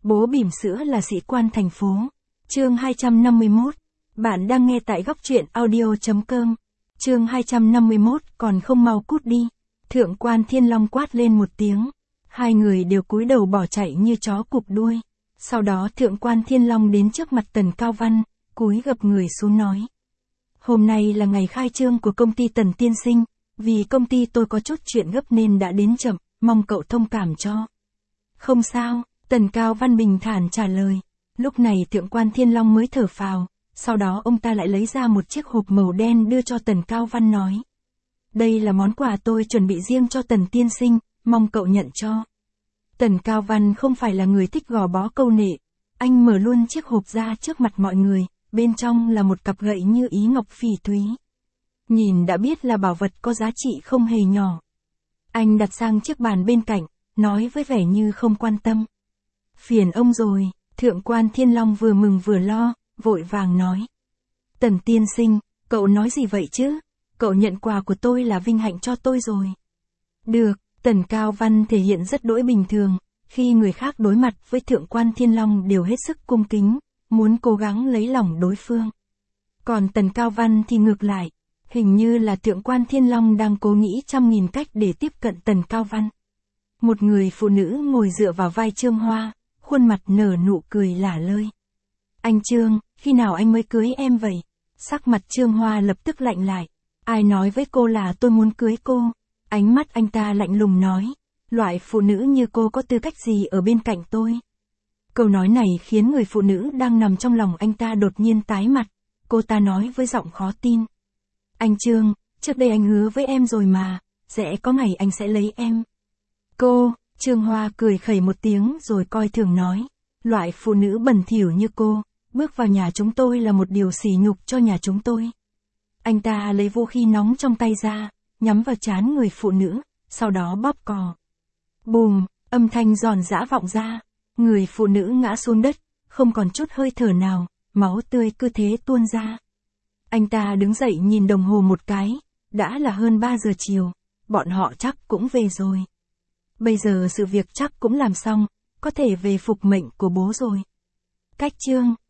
Bố bỉm sữa là sĩ quan thành phố. Chương 251. Bạn đang nghe tại góc truyện audio.com. Chương 251, còn không mau cút đi. Thượng quan Thiên Long quát lên một tiếng. Hai người đều cúi đầu bỏ chạy như chó cụp đuôi. Sau đó Thượng quan Thiên Long đến trước mặt Tần Cao Văn, cúi gập người xuống nói. Hôm nay là ngày khai trương của công ty Tần tiên sinh, vì công ty tôi có chút chuyện gấp nên đã đến chậm, mong cậu thông cảm cho. Không sao, Tần Cao Văn bình thản trả lời. Lúc này Thượng quan Thiên Long mới thở phào, sau đó ông ta lại lấy ra một chiếc hộp màu đen đưa cho Tần Cao Văn nói. Đây là món quà tôi chuẩn bị riêng cho Tần tiên sinh, mong cậu nhận cho. Tần Cao Văn không phải là người thích gò bó câu nệ, anh mở luôn chiếc hộp ra trước mặt mọi người, bên trong là một cặp gậy như ý ngọc phỉ thúy. Nhìn đã biết là bảo vật có giá trị không hề nhỏ. Anh đặt sang chiếc bàn bên cạnh, nói với vẻ như không quan tâm. Phiền ông rồi, Thượng quan Thiên Long vừa mừng vừa lo, vội vàng nói. Tần tiên sinh, cậu nói gì vậy chứ? Cậu nhận quà của tôi là vinh hạnh cho tôi rồi. Được, Tần Cao Văn thể hiện rất đỗi bình thường, khi người khác đối mặt với Thượng quan Thiên Long đều hết sức cung kính, muốn cố gắng lấy lòng đối phương. Còn Tần Cao Văn thì ngược lại, hình như là Thượng quan Thiên Long đang cố nghĩ trăm nghìn cách để tiếp cận Tần Cao Văn. Một người phụ nữ ngồi dựa vào vai Trương Hoa, khuôn mặt nở nụ cười lả lơi. Anh Trương, khi nào anh mới cưới em vậy? Sắc mặt Trương Hoa lập tức lạnh lại. Ai nói với cô là tôi muốn cưới cô? Ánh mắt anh ta lạnh lùng nói. Loại phụ nữ như cô có tư cách gì ở bên cạnh tôi? Câu nói này khiến người phụ nữ đang nằm trong lòng anh ta đột nhiên tái mặt. Cô ta nói với giọng khó tin. Anh Trương, trước đây anh hứa với em rồi mà, sẽ có ngày anh sẽ lấy em. Cô, Trương Hoa cười khẩy một tiếng rồi coi thường nói. Loại phụ nữ bẩn thỉu như cô, bước vào nhà chúng tôi là một điều sỉ nhục cho nhà chúng tôi. Anh ta lấy vũ khí nóng trong tay ra, nhắm vào trán người phụ nữ, sau đó bóp cò. Bùm, âm thanh giòn giã vọng ra. Người phụ nữ ngã xuống đất, không còn chút hơi thở nào, máu tươi cứ thế tuôn ra. Anh ta đứng dậy nhìn đồng hồ một cái, đã là hơn 3 giờ chiều, bọn họ chắc cũng về rồi. Bây giờ sự việc chắc cũng làm xong, có thể về phục mệnh của bố rồi. Cách chương